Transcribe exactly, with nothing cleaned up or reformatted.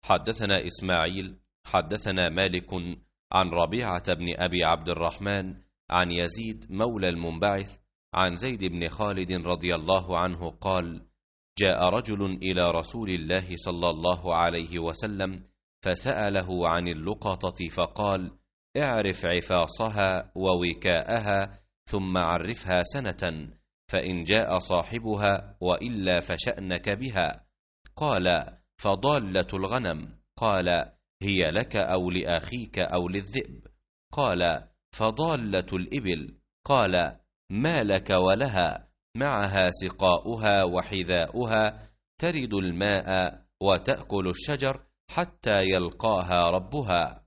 حدثنا إسماعيل حدثنا مالك عن ربيعة بن أبي عبد الرحمن عن يزيد مولى المنبعث عن زيد بن خالد رضي الله عنه قال: جاء رجل إلى رسول الله صلى الله عليه وسلم فسأله عن اللقطة فقال: اعرف عفاصها ووكاءها ثم عرفها سنة، فإن جاء صاحبها وإلا فشأنك بها. قال: فضالة الغنم؟ قال: هي لك أو لأخيك أو للذئب؟ قال: فضالة الإبل؟ قال: ما لك ولها؟ معها سقاؤها وحذاؤها، ترد الماء وتأكل الشجر حتى يلقاها ربها.